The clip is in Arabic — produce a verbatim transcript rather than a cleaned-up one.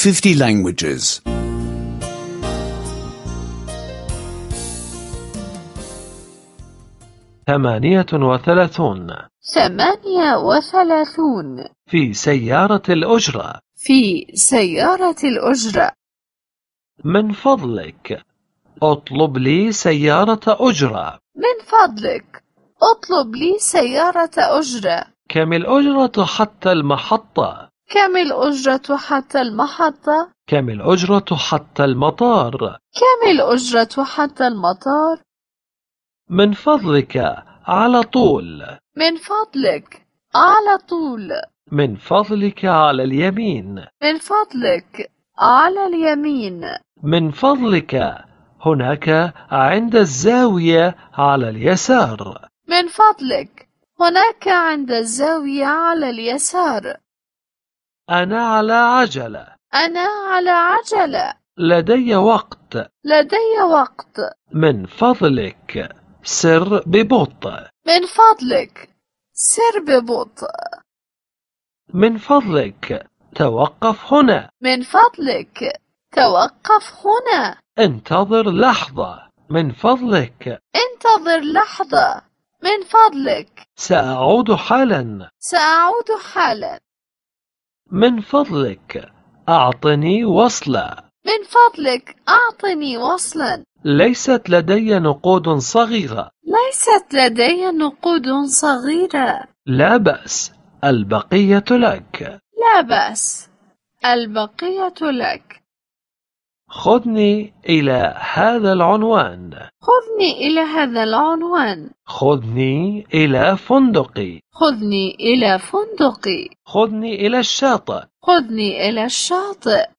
fifty languages. ثمانية وثلاثون. ثمانية وثلاثون. في سيارة الأجرة. في سيارة الأجرة. من فضلك اطلب لي سيارة أجرة. من فضلك اطلب لي سيارة أجرة. كم الأجرة حتى المحطة؟ كم الأجرة حتى المحطة؟ كم الأجرة حتى المطار؟ كم الأجرة حتى المطار؟ من فضلك على طول. من فضلك على طول. من فضلك على اليمين. من فضلك على اليمين. من فضلك هناك عند الزاوية على اليسار. من فضلك هناك عند الزاوية على اليسار. أنا على عجلة. أنا على عجلة. لدي وقت. لدي وقت. من فضلك سر ببطء. من فضلك سر ببطء. من فضلك توقف هنا. من فضلك توقف هنا. انتظر لحظة. من فضلك انتظر لحظة. من فضلك سأعود حالا. سأعود حالا. من فضلك أعطني وصلة. من فضلك أعطني وصلا. ليست لدي نقود صغيرة. ليست لدي نقود صغيرة. لا بأس، البقية لك. لا بأس، البقية لك. خذني إلى هذا العنوان. خذني إلى هذا العنوان. خذني إلى فندقي. خذني إلى فندقي. خذني إلى الشاطئ. خذني إلى الشاطئ.